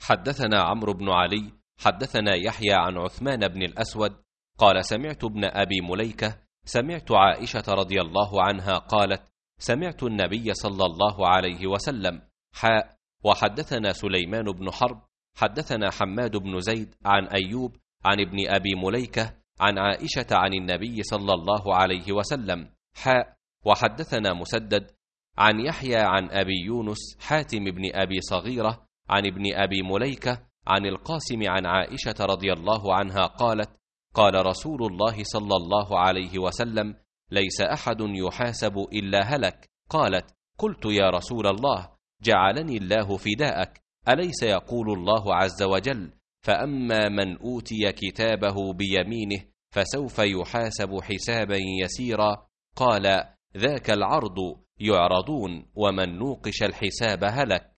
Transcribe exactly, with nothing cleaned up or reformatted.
حدثنا عمرو بن علي حدثنا يحيى عن عثمان بن الأسود قال سمعت ابن أبي مليكة سمعت عائشة رضي الله عنها قالت سمعت النبي صلى الله عليه وسلم حاء. وحدثنا سليمان بن حرب حدثنا حماد بن زيد عن أيوب عن ابن أبي مليكة عن عائشة عن النبي صلى الله عليه وسلم حاء. وحدثنا مسدد عن يحيى عن أبي يونس حاتم بن أبي صغيرة عن ابن أبي مليكة عن القاسم عن عائشة رضي الله عنها قالت قال رسول الله صلى الله عليه وسلم ليس أحد يحاسب إلا هلك. قالت قلت يا رسول الله جعلني الله فداءك، أليس يقول الله عز وجل فأما من أوتي كتابه بيمينه فسوف يحاسب حسابا يسيرا؟ قال ذاك العرض يعرضون ومن نوقش الحساب هلك.